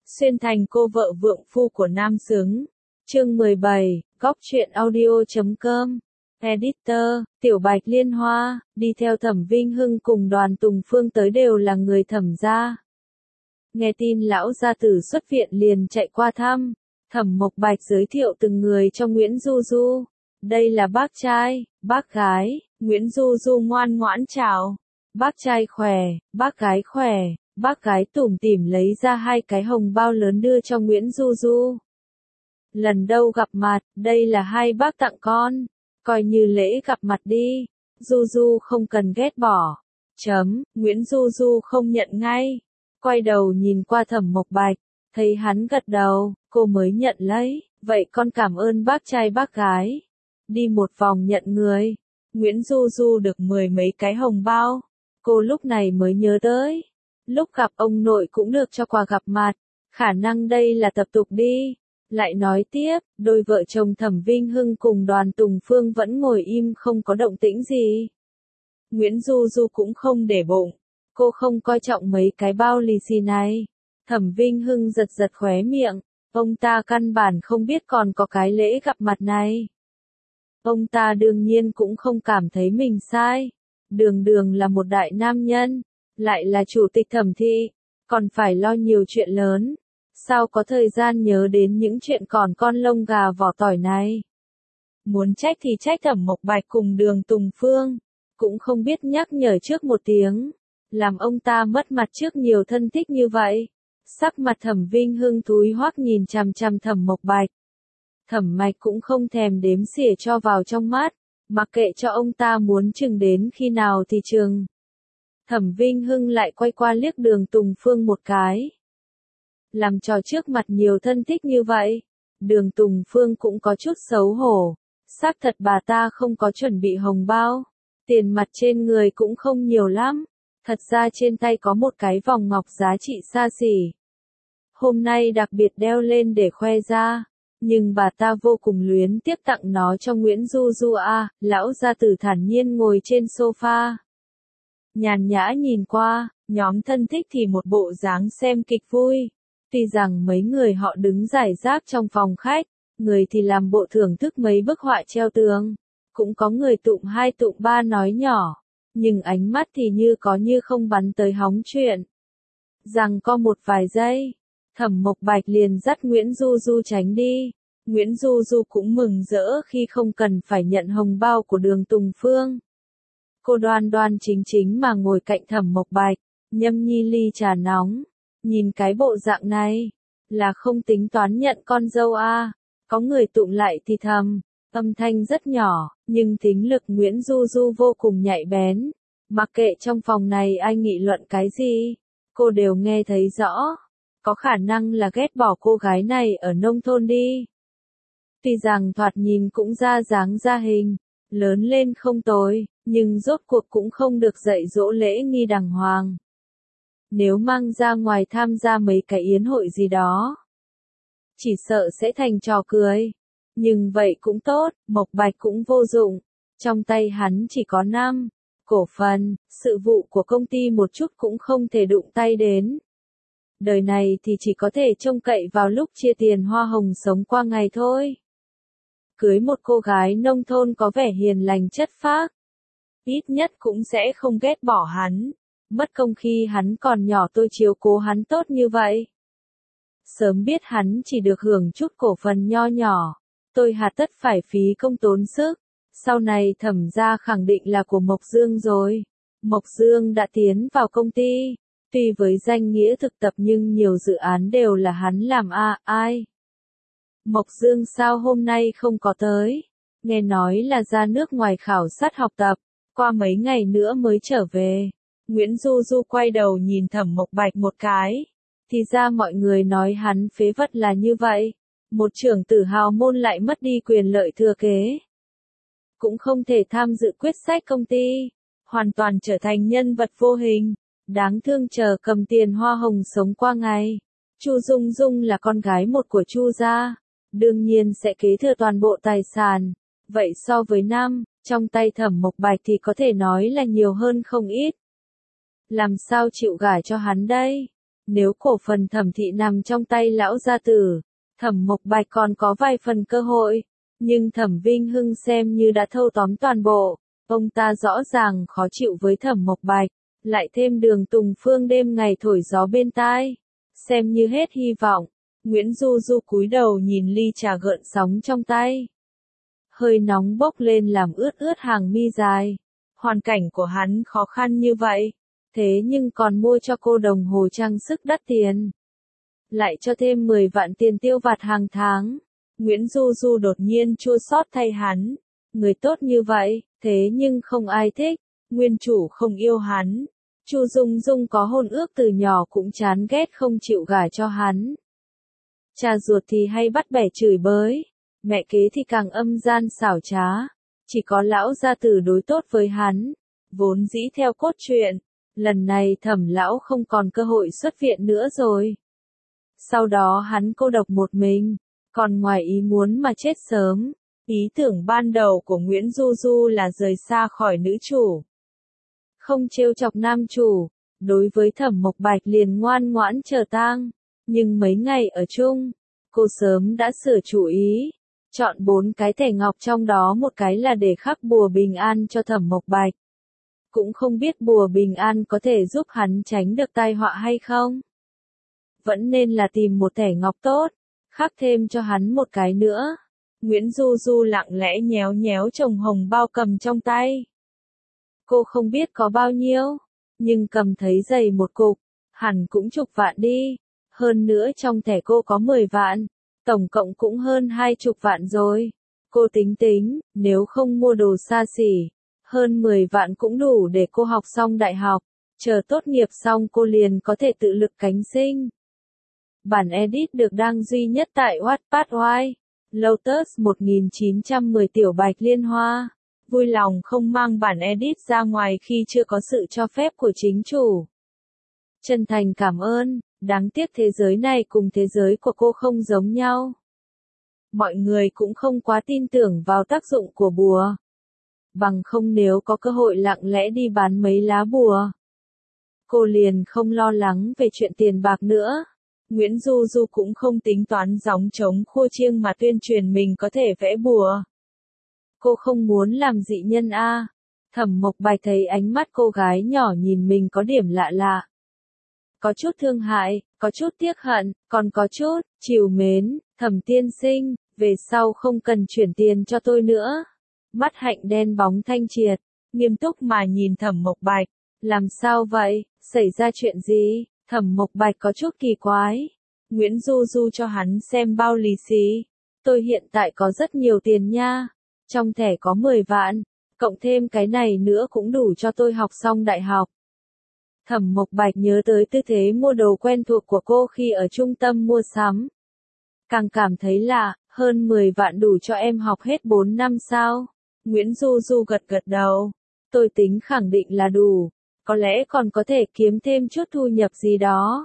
Xuyên thành cô vợ vượng phu của nam xứng. Chương 17, góc truyện audio.com. Editor, Tiểu Bạch Liên Hoa, đi theo Thẩm Vinh Hưng cùng Đoàn Tùng Phương tới đều là người Thẩm gia. Nghe tin lão gia tử xuất viện liền chạy qua thăm. Thẩm Mộc Bạch giới thiệu từng người cho Nguyễn Du Du. Đây là bác trai, bác gái. Nguyễn Du Du ngoan ngoãn chào. Bác trai khỏe, bác gái khỏe. Bác gái tủm tỉm lấy ra 2 cái hồng bao lớn đưa cho Nguyễn Du Du. Lần đầu gặp mặt, đây là 2 bác tặng con. Coi như lễ gặp mặt đi. Du Du không cần ghét bỏ. Nguyễn Du Du không nhận ngay. Quay đầu nhìn qua Thẩm Mộc Bạch. Thấy hắn gật đầu, cô mới nhận lấy. Vậy con cảm ơn bác trai bác gái. Đi một vòng nhận người. Nguyễn Du Du được 10 mấy cái hồng bao. Cô lúc này mới nhớ tới. Lúc gặp ông nội cũng được cho quà gặp mặt. Khả năng đây là tập tục đi. Lại nói tiếp, đôi vợ chồng Thẩm Vinh Hưng cùng Đoàn Tùng Phương vẫn ngồi im không có động tĩnh gì. Nguyễn Du Du cũng không để bụng. Cô không coi trọng mấy cái bao lì xì này. Thẩm Vinh Hưng giật giật khóe miệng. Ông ta căn bản không biết còn có cái lễ gặp mặt này. Ông ta đương nhiên cũng không cảm thấy mình sai. Đường Đường là một đại nam nhân. Lại là chủ tịch Thẩm thị. Còn phải lo nhiều chuyện lớn. Sao có thời gian nhớ đến những chuyện còn con lông gà vỏ tỏi này. Muốn trách thì trách Thẩm Mộc Bạch cùng Đường Tùng Phương. Cũng không biết nhắc nhở trước một tiếng. Làm ông ta mất mặt trước nhiều thân thích như vậy. Sắc mặt Thẩm Vinh Hưng thúi hoắc nhìn chằm chằm Thẩm Mộc Bạch. Thẩm Mạch cũng không thèm đếm xỉa cho vào trong mắt. Mặc kệ cho ông ta muốn chừng đến khi nào thì chừng. Thẩm Vinh Hưng lại quay qua liếc Đường Tùng Phương một cái. Làm trò trước mặt nhiều thân thích như vậy. Đường Tùng Phương cũng có chút xấu hổ. Xác thật bà ta không có chuẩn bị hồng bao. Tiền mặt trên người cũng không nhiều lắm. Thật ra trên tay có một cái vòng ngọc giá trị xa xỉ. Hôm nay đặc biệt đeo lên để khoe ra. Nhưng bà ta vô cùng luyến tiếc tặng nó cho Nguyễn Du Du à. Lão gia tử thản nhiên ngồi trên sofa. Nhàn nhã nhìn qua, nhóm thân thích thì một bộ dáng xem kịch vui. Tuy rằng mấy người họ đứng rải rác trong phòng khách, người thì làm bộ thưởng thức mấy bức họa treo tường. Cũng có người tụng 2 tụng 3 nói nhỏ, nhưng ánh mắt thì như có như không bắn tới hóng chuyện. Rằng có một vài giây, Thẩm Mộc Bạch liền dắt Nguyễn Du Du tránh đi. Nguyễn Du Du cũng mừng rỡ khi không cần phải nhận hồng bao của Đường Tùng Phương. Cô đoan đoan chính chính mà ngồi cạnh Thẩm Mộc Bạch, nhâm nhi ly trà nóng. Nhìn cái bộ dạng này, là không tính toán nhận con dâu à. Có người tụng lại thì thầm, âm thanh rất nhỏ, nhưng thính lực Nguyễn Du Du vô cùng nhạy bén. Mặc kệ trong phòng này ai nghị luận cái gì, cô đều nghe thấy rõ. Có khả năng là ghét bỏ cô gái này ở nông thôn đi. Tuy rằng thoạt nhìn cũng ra dáng ra hình, lớn lên không tồi, nhưng rốt cuộc cũng không được dạy dỗ lễ nghi đàng hoàng. Nếu mang ra ngoài tham gia mấy cái yến hội gì đó, chỉ sợ sẽ thành trò cười. Nhưng vậy cũng tốt, Mộc Bạch cũng vô dụng. Trong tay hắn chỉ có 5 cổ phần, sự vụ của công ty một chút cũng không thể đụng tay đến. Đời này thì chỉ có thể trông cậy vào lúc chia tiền hoa hồng sống qua ngày thôi. Cưới một cô gái nông thôn có vẻ hiền lành chất phác, ít nhất cũng sẽ không ghét bỏ hắn. Mất công khi hắn còn nhỏ tôi chiếu cố hắn tốt như vậy. Sớm biết hắn chỉ được hưởng chút cổ phần nho nhỏ, tôi hà tất phải phí công tốn sức. Sau này Thẩm gia khẳng định là của Mộc Dương rồi. Mộc Dương đã tiến vào công ty. Tuy với danh nghĩa thực tập nhưng nhiều dự án đều là hắn làm à, ai? Mộc Dương sao hôm nay không có tới? Nghe nói là ra nước ngoài khảo sát học tập, qua mấy ngày nữa mới trở về. Nguyễn Du Du quay đầu nhìn Thẩm Mộc Bạch một cái. Thì ra mọi người nói hắn phế vật là như vậy. Một trưởng tử hào môn lại mất đi quyền lợi thừa kế. Cũng không thể tham dự quyết sách công ty. Hoàn toàn trở thành nhân vật vô hình. Đáng thương chờ cầm tiền hoa hồng sống qua ngày. Chu Dung Dung là con gái một của Chu gia. Đương nhiên sẽ kế thừa toàn bộ tài sản. Vậy so với nam, trong tay Thẩm Mộc Bạch thì có thể nói là nhiều hơn không ít. Làm sao chịu gả cho hắn đây? Nếu cổ phần Thẩm thị nằm trong tay lão gia tử, Thẩm Mộc Bạch còn có vài phần cơ hội, nhưng Thẩm Vinh Hưng xem như đã thâu tóm toàn bộ, ông ta rõ ràng khó chịu với Thẩm Mộc Bạch, lại thêm Đường Tùng Phương đêm ngày thổi gió bên tai, xem như hết hy vọng. Nguyễn Du Du cúi đầu nhìn ly trà gợn sóng trong tay. Hơi nóng bốc lên làm ướt ướt hàng mi dài. Hoàn cảnh của hắn khó khăn như vậy, thế nhưng còn mua cho cô đồng hồ trang sức đắt tiền. Lại cho thêm 10 vạn tiền tiêu vặt hàng tháng. Nguyễn Du Du đột nhiên chua xót thay hắn. Người tốt như vậy, thế nhưng không ai thích. Nguyên chủ không yêu hắn. Chu Dung Dung có hôn ước từ nhỏ cũng chán ghét không chịu gả cho hắn. Cha ruột thì hay bắt bẻ chửi bới. Mẹ kế thì càng âm gian xảo trá. Chỉ có lão gia tử đối tốt với hắn. Vốn dĩ theo cốt truyện, lần này Thẩm lão không còn cơ hội xuất viện nữa rồi. Sau đó hắn cô độc một mình, còn ngoài ý muốn mà chết sớm. Ý tưởng ban đầu của Nguyễn Du Du là rời xa khỏi nữ chủ. Không trêu chọc nam chủ, đối với Thẩm Mộc Bạch liền ngoan ngoãn chờ tang. Nhưng mấy ngày ở chung, cô sớm đã sửa chủ ý. Chọn 4 cái thẻ ngọc trong đó một cái là để khắc bùa bình an cho Thẩm Mộc Bạch. Cũng không biết bùa bình an có thể giúp hắn tránh được tai họa hay không. Vẫn nên là tìm một thẻ ngọc tốt, khắc thêm cho hắn một cái nữa. Nguyễn Du Du lặng lẽ nhéo nhéo chồng hồng bao cầm trong tay. Cô không biết có bao nhiêu, nhưng cầm thấy dày một cục, hẳn cũng chục vạn đi. Hơn nữa trong thẻ cô có 10 vạn, tổng cộng cũng hơn 20 vạn rồi. Cô tính tính, nếu không mua đồ xa xỉ, hơn 10 vạn cũng đủ để cô học xong đại học. Chờ tốt nghiệp xong cô liền có thể tự lực cánh sinh. Bản edit được đăng duy nhất tại Wattpad Oai. Lotus 1910 Tiểu Bạch Liên Hoa. Vui lòng không mang bản edit ra ngoài khi chưa có sự cho phép của chính chủ. Chân thành cảm ơn, đáng tiếc thế giới này cùng thế giới của cô không giống nhau. Mọi người cũng không quá tin tưởng vào tác dụng của bùa. Bằng không nếu có cơ hội lặng lẽ đi bán mấy lá bùa, cô liền không lo lắng về chuyện tiền bạc nữa. Nguyễn Du Du cũng không tính toán gióng trống khua chiêng mà tuyên truyền mình có thể vẽ bùa. Cô không muốn làm dị nhân a. Thẩm Mộc Bạch thấy ánh mắt cô gái nhỏ nhìn mình có điểm lạ lạ. Có chút thương hại, có chút tiếc hận, còn có chút trìu mến. Thẩm tiên sinh, về sau không cần chuyển tiền cho tôi nữa. Mắt Hạnh đen bóng thanh triệt, nghiêm túc mà nhìn Thẩm Mộc Bạch. Làm sao vậy, xảy ra chuyện gì? Thẩm Mộc Bạch có chút kỳ quái. Nguyễn Du Du cho hắn xem bao lì xì. Tôi hiện tại có rất nhiều tiền nha. Trong thẻ có 10 vạn, cộng thêm cái này nữa cũng đủ cho tôi học xong đại học. Thẩm Mộc Bạch nhớ tới tư thế mua đồ quen thuộc của cô khi ở trung tâm mua sắm. Càng cảm thấy lạ, hơn 10 vạn đủ cho em học hết 4 năm sao? Nguyễn Du Du gật gật đầu. Tôi tính khẳng định là đủ. Có lẽ còn có thể kiếm thêm chút thu nhập gì đó.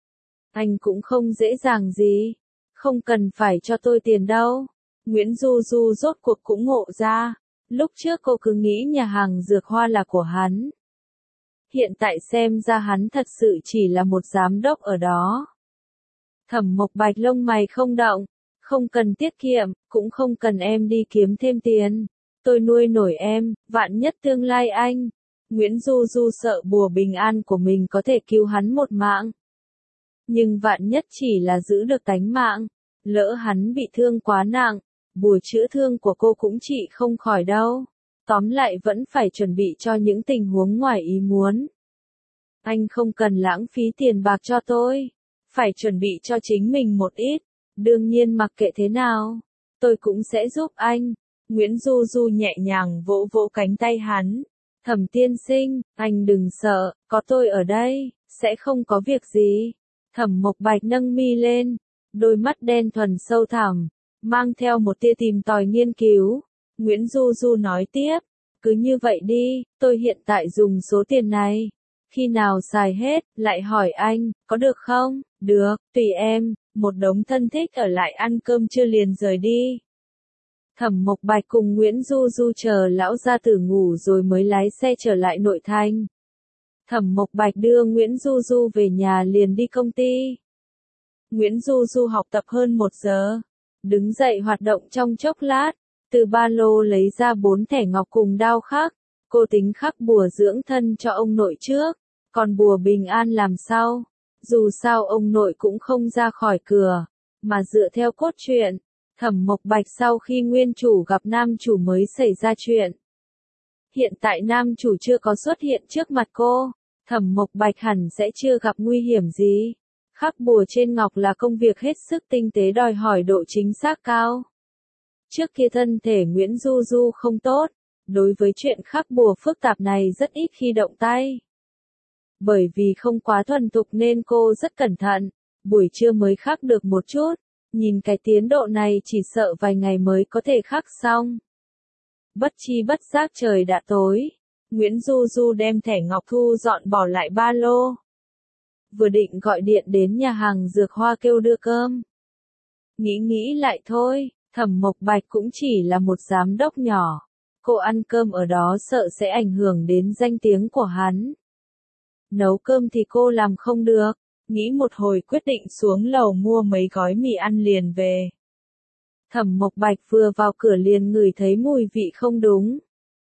Anh cũng không dễ dàng gì. Không cần phải cho tôi tiền đâu. Nguyễn Du Du rốt cuộc cũng ngộ ra. Lúc trước cô cứ nghĩ nhà hàng dược hoa là của hắn. Hiện tại xem ra hắn thật sự chỉ là một giám đốc ở đó. Thẩm Mộc Bạch lông mày không động. Không cần tiết kiệm, cũng không cần em đi kiếm thêm tiền. Tôi nuôi nổi em, vạn nhất tương lai anh. Nguyễn Du Du sợ bùa bình an của mình có thể cứu hắn một mạng. Nhưng vạn nhất chỉ là giữ được tánh mạng. Lỡ hắn bị thương quá nặng, bùa chữa thương của cô cũng trị không khỏi đâu. Tóm lại vẫn phải chuẩn bị cho những tình huống ngoài ý muốn. Anh không cần lãng phí tiền bạc cho tôi. Phải chuẩn bị cho chính mình một ít. Đương nhiên mặc kệ thế nào, tôi cũng sẽ giúp anh. Nguyễn Du Du nhẹ nhàng vỗ vỗ cánh tay hắn. Thẩm tiên sinh, anh đừng sợ, có tôi ở đây, sẽ không có việc gì. Thẩm Mộc Bạch nâng mi lên, đôi mắt đen thuần sâu thẳm, mang theo một tia tìm tòi nghiên cứu. Nguyễn Du Du nói tiếp, cứ như vậy đi, tôi hiện tại dùng số tiền này. Khi nào xài hết, lại hỏi anh, có được không? Được, tùy em, một đống thân thích ở lại ăn cơm trưa liền rời đi. Thẩm Mộc Bạch cùng Nguyễn Du Du chờ lão gia tử ngủ rồi mới lái xe trở lại nội thành. Thẩm Mộc Bạch đưa Nguyễn Du Du về nhà liền đi công ty. Nguyễn Du Du học tập hơn 1 giờ. Đứng dậy hoạt động trong chốc lát. Từ ba lô lấy ra 4 thẻ ngọc cùng đao khắc. Cô tính khắc bùa dưỡng thân cho ông nội trước. Còn bùa bình an làm sau. Dù sao ông nội cũng không ra khỏi cửa. Mà dựa theo cốt truyện, Thẩm Mộc Bạch sau khi nguyên chủ gặp nam chủ mới xảy ra chuyện. Hiện tại nam chủ chưa có xuất hiện trước mặt cô. Thẩm Mộc Bạch hẳn sẽ chưa gặp nguy hiểm gì. Khắc bùa trên ngọc là công việc hết sức tinh tế đòi hỏi độ chính xác cao. Trước kia thân thể Nguyễn Du Du không tốt, đối với chuyện khắc bùa phức tạp này rất ít khi động tay. Bởi vì không quá thuần thục nên cô rất cẩn thận, buổi trưa mới khắc được một chút, nhìn cái tiến độ này chỉ sợ vài ngày mới có thể khắc xong. Bất chi bất giác trời đã tối, Nguyễn Du Du đem thẻ ngọc thu dọn bỏ lại ba lô. Vừa định gọi điện đến nhà hàng dược hoa kêu đưa cơm. Nghĩ lại thôi, Thẩm Mộc Bạch cũng chỉ là một giám đốc nhỏ. Cô ăn cơm ở đó sợ sẽ ảnh hưởng đến danh tiếng của hắn. Nấu cơm thì cô làm không được, nghĩ một hồi quyết định xuống lầu mua mấy gói mì ăn liền về. Thẩm Mộc Bạch vừa vào cửa liền ngửi thấy mùi vị không đúng.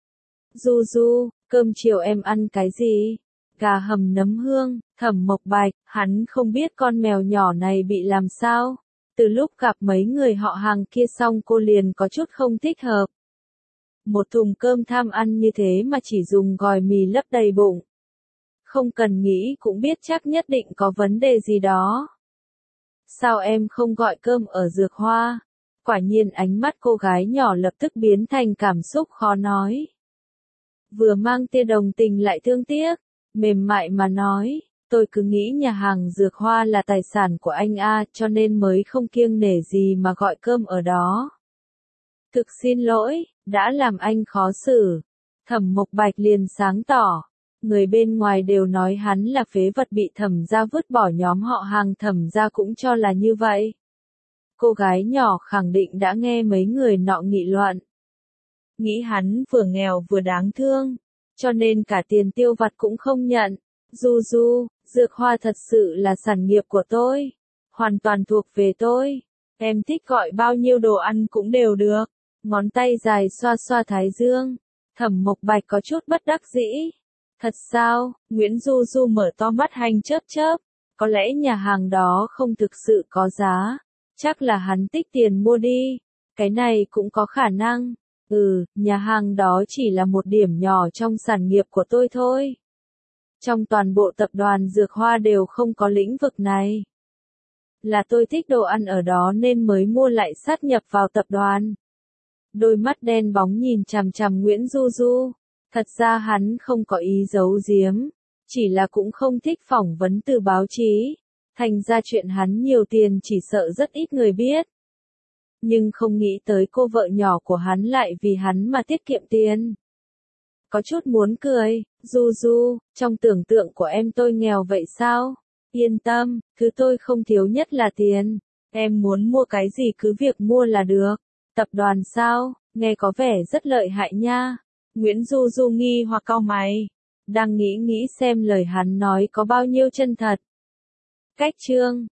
Du Du, cơm chiều em ăn cái gì? Gà hầm nấm hương. Thẩm Mộc Bạch, hắn không biết con mèo nhỏ này bị làm sao. Từ lúc gặp mấy người họ hàng kia xong cô liền có chút không thích hợp. Một thùng cơm tham ăn như thế mà chỉ dùng gỏi mì lấp đầy bụng. Không cần nghĩ cũng biết chắc nhất định có vấn đề gì đó. Sao em không gọi cơm ở dược hoa? Quả nhiên ánh mắt cô gái nhỏ lập tức biến thành cảm xúc khó nói. Vừa mang tia đồng tình lại thương tiếc, mềm mại mà nói, tôi cứ nghĩ nhà hàng dược hoa là tài sản của anh A cho nên mới không kiêng nể gì mà gọi cơm ở đó. Thực xin lỗi, đã làm anh khó xử. Thẩm Mộc Bạch liền sáng tỏ. Người bên ngoài đều nói hắn là phế vật bị Thẩm gia vứt bỏ, nhóm họ hàng Thẩm gia cũng cho là như vậy. Cô gái nhỏ khẳng định đã nghe mấy người nọ nghị luận. Nghĩ hắn vừa nghèo vừa đáng thương, cho nên cả tiền tiêu vặt cũng không nhận. Du Du, dược hoa thật sự là sản nghiệp của tôi, hoàn toàn thuộc về tôi. Em thích gọi bao nhiêu đồ ăn cũng đều được. Ngón tay dài xoa xoa thái dương. Thẩm Mộc Bạch có chút bất đắc dĩ. Thật sao? Nguyễn Du Du mở to mắt hành chớp chớp. Có lẽ nhà hàng đó không thực sự có giá. Chắc là hắn tích tiền mua đi. Cái này cũng có khả năng. Nhà hàng đó chỉ là một điểm nhỏ trong sản nghiệp của tôi thôi. Trong toàn bộ tập đoàn dược hoa đều không có lĩnh vực này. Là tôi thích đồ ăn ở đó nên mới mua lại sát nhập vào tập đoàn. Đôi mắt đen bóng nhìn chằm chằm Nguyễn Du Du. Thật ra hắn không có ý giấu giếm, chỉ là cũng không thích phỏng vấn từ báo chí. Thành ra chuyện hắn nhiều tiền chỉ sợ rất ít người biết. Nhưng không nghĩ tới cô vợ nhỏ của hắn lại vì hắn mà tiết kiệm tiền. Có chút muốn cười, Du Du, trong tưởng tượng của em tôi nghèo vậy sao? Yên tâm, thứ tôi không thiếu nhất là tiền. Em muốn mua cái gì cứ việc mua là được. Tập đoàn sao, nghe có vẻ rất lợi hại nha. Nguyễn Du Du nghi hoặc cau mày. Đang nghĩ xem lời hắn nói có bao nhiêu chân thật. Cách chương